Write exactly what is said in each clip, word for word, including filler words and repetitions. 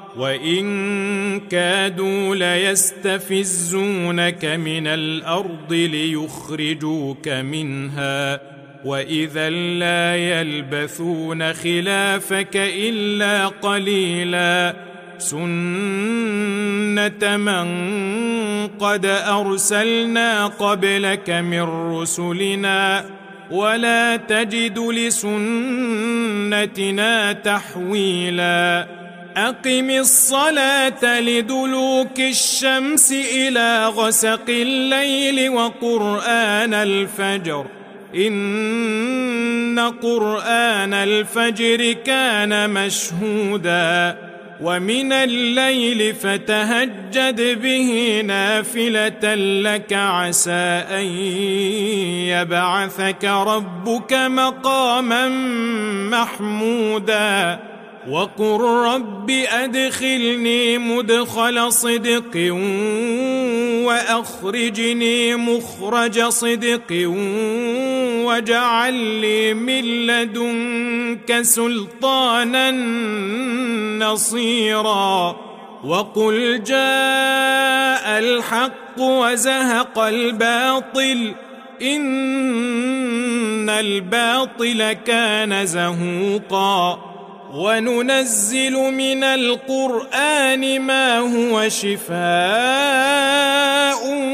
وإن كادوا ليستفزونك من الأرض ليخرجوك منها وإذا لا يلبثون خلافك إلا قليلا سنة من قد أرسلنا قبلك من رسلنا ولا تجد لسنتنا تحويلا أقم الصلاة لدلوك الشمس إلى غسق الليل وقرآن الفجر إن قرآن الفجر كان مشهودا ومن الليل فتهجد به نافلة لك عسى أن يبعثك ربك مقاما محمودا وقل رب أدخلني مدخل صدق وأخرجني مخرج صدق واجعل لي من لدنك سلطانا نصيرا وقل جاء الحق وزهق الباطل إن الباطل كان زهوقا وننزل من القرآن ما هو شفاء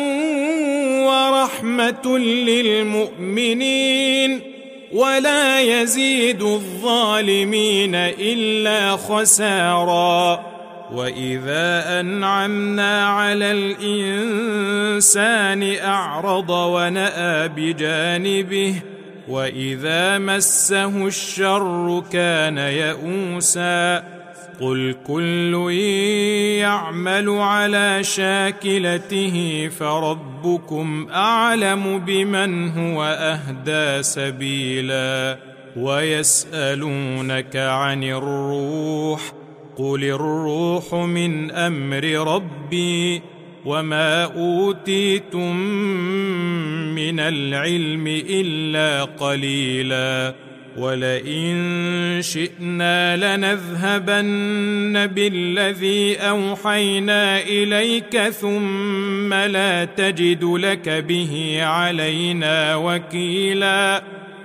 ورحمة للمؤمنين ولا يزيد الظالمين إلا خسارا وإذا أنعمنا على الإنسان أعرض ونأى بجانبه وإذا مسه الشر كان يئوسا قل كل يعمل على شاكلته فربكم أعلم بمن هو أهدى سبيلا ويسألونك عن الروح قل الروح من أمر ربي وما أوتيتم من العلم إلا قليلا ولئن شئنا لنذهبن بالذي أوحينا إليك ثم لا تجد لك به علينا وكيلا